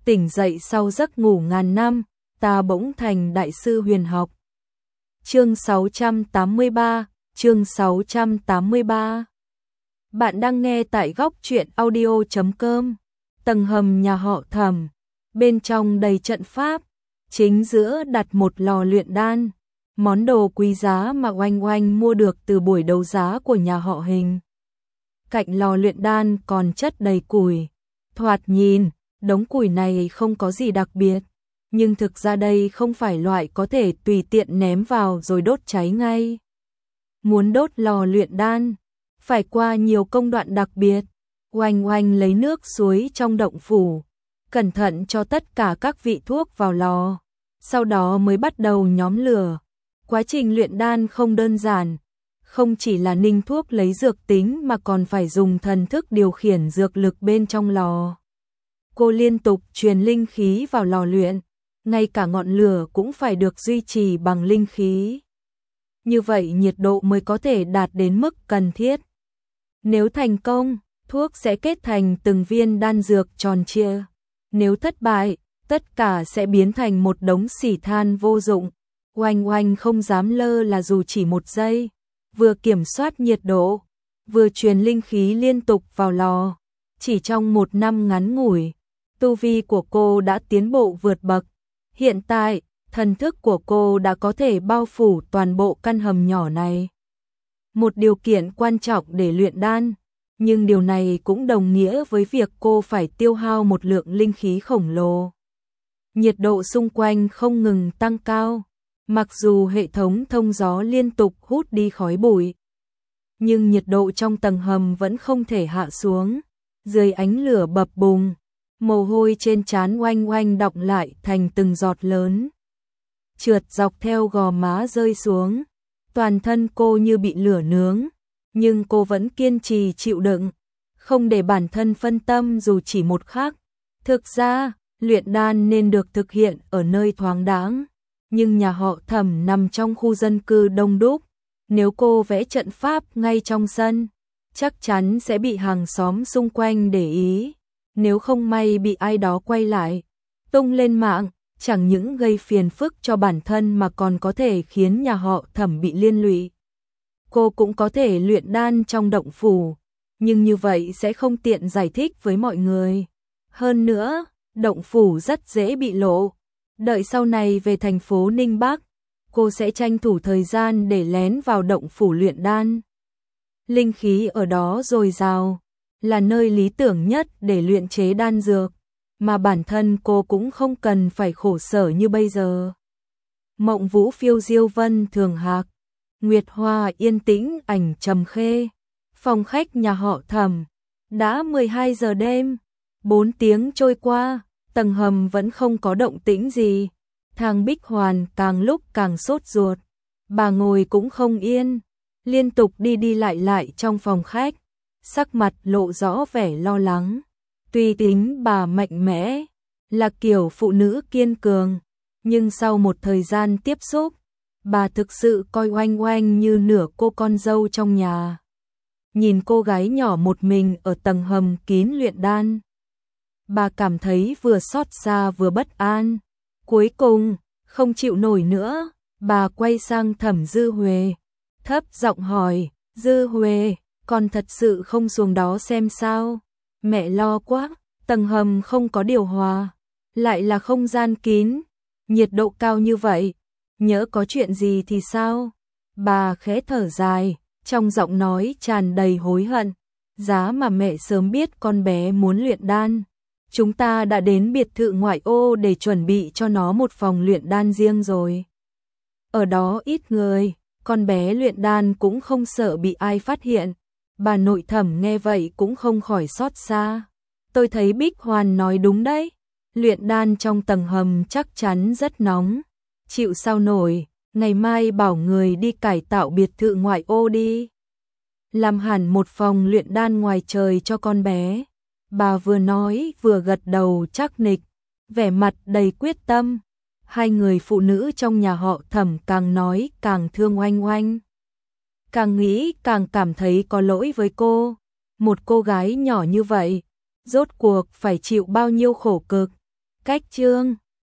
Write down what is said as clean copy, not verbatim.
tỉnh dậy sau giấc ngủ ngàn năm, ta bỗng thành đại sư huyền học. Chương 683, chương 683. Bạn đang nghe tại góc truyện audio.com. Tầng hầm nhà họ Thẩm, bên trong đầy trận pháp, chính giữa đặt một lò luyện đan, món đồ quý giá mà Oanh Oanh mua được từ buổi đấu giá của nhà họ Hình. Cạnh lò luyện đan còn chất đầy củi, thoạt nhìn, đống củi này không có gì đặc biệt, nhưng thực ra đây không phải loại có thể tùy tiện ném vào rồi đốt cháy ngay. Muốn đốt lò luyện đan, phải qua nhiều công đoạn đặc biệt. Oanh Oanh lấy nước suối trong động phủ, cẩn thận cho tất cả các vị thuốc vào lò, sau đó mới bắt đầu nhóm lửa. Quá trình luyện đan không đơn giản, không chỉ là ninh thuốc lấy dược tính mà còn phải dùng thần thức điều khiển dược lực bên trong lò. Cô liên tục truyền linh khí vào lò luyện, ngay cả ngọn lửa cũng phải được duy trì bằng linh khí. Như vậy nhiệt độ mới có thể đạt đến mức cần thiết. Nếu thành công, thuốc sẽ kết thành từng viên đan dược tròn trịa. Nếu thất bại, tất cả sẽ biến thành một đống xỉ than vô dụng. Oanh Oanh không dám lơ là dù chỉ một giây, vừa kiểm soát nhiệt độ, vừa truyền linh khí liên tục vào lò. Chỉ trong một năm ngắn ngủi, tu vi của cô đã tiến bộ vượt bậc. Hiện tại, thần thức của cô đã có thể bao phủ toàn bộ căn hầm nhỏ này. Một điều kiện quan trọng để luyện đan, nhưng điều này cũng đồng nghĩa với việc cô phải tiêu hao một lượng linh khí khổng lồ. Nhiệt độ xung quanh không ngừng tăng cao, mặc dù hệ thống thông gió liên tục hút đi khói bụi, nhưng nhiệt độ trong tầng hầm vẫn không thể hạ xuống. Dưới ánh lửa bập bùng, mồ hôi trên trán Oanh Oanh đọng lại thành từng giọt lớn, trượt dọc theo gò má rơi xuống. Toàn thân cô như bị lửa nướng, nhưng cô vẫn kiên trì chịu đựng, không để bản thân phân tâm dù chỉ một khắc. Thực ra, luyện đan nên được thực hiện ở nơi thoáng đãng, nhưng nhà họ Thẩm nằm trong khu dân cư đông đúc. Nếu cô vẽ trận pháp ngay trong sân, chắc chắn sẽ bị hàng xóm xung quanh để ý. Nếu không may bị ai đó quay lại, tung lên mạng, chẳng những gây phiền phức cho bản thân mà còn có thể khiến nhà họ Thẩm bị liên lụy. Cô cũng có thể luyện đan trong động phủ, nhưng như vậy sẽ không tiện giải thích với mọi người. Hơn nữa, động phủ rất dễ bị lộ. Đợi sau này về thành phố Ninh Bắc, cô sẽ tranh thủ thời gian để lén vào động phủ luyện đan. Linh khí ở đó dồi dào, là nơi lý tưởng nhất để luyện chế đan dược, mà bản thân cô cũng không cần phải khổ sở như bây giờ. Mộng vũ phiêu diêu vân thường hạc, nguyệt hoa yên tĩnh ảnh trầm khê. Phòng khách nhà họ Thẩm, đã 12 giờ đêm, 4 tiếng trôi qua, tầng hầm vẫn không có động tĩnh gì. Thang Bích Hoàn càng lúc càng sốt ruột, bà ngồi cũng không yên, liên tục đi đi lại lại trong phòng khách, sắc mặt lộ rõ vẻ lo lắng. Tuy tính bà mạnh mẽ, là kiểu phụ nữ kiên cường, nhưng sau một thời gian tiếp xúc, bà thực sự coi Oanh Oanh như nửa cô con dâu trong nhà. Nhìn cô gái nhỏ một mình ở tầng hầm kín luyện đan, bà cảm thấy vừa xót xa vừa bất an. Cuối cùng, không chịu nổi nữa, bà quay sang Thẩm Dư Huệ, thấp giọng hỏi, Dư Huệ, con thật sự không xuống đó xem sao? Mẹ lo quá, tầng hầm không có điều hòa, lại là không gian kín, nhiệt độ cao như vậy, nhỡ có chuyện gì thì sao? Bà khẽ thở dài, trong giọng nói tràn đầy hối hận. Giá mà mẹ sớm biết con bé muốn luyện đan, chúng ta đã đến biệt thự ngoại ô để chuẩn bị cho nó một phòng luyện đan riêng rồi. Ở đó ít người, con bé luyện đan cũng không sợ bị ai phát hiện. Bà nội Thẩm nghe vậy cũng không khỏi xót xa. Tôi thấy Bích Hoàn nói đúng đấy, luyện đan trong tầng hầm chắc chắn rất nóng, chịu sao nổi. Ngày mai bảo người đi cải tạo biệt thự ngoại ô đi, làm hẳn một phòng luyện đan ngoài trời cho con bé. Bà vừa nói vừa gật đầu chắc nịch, vẻ mặt đầy quyết tâm. Hai người phụ nữ trong nhà họ Thẩm càng nói càng thương Oanh Oanh, càng nghĩ càng cảm thấy có lỗi với cô. Một cô gái nhỏ như vậy, rốt cuộc phải chịu bao nhiêu khổ cực. Cách chương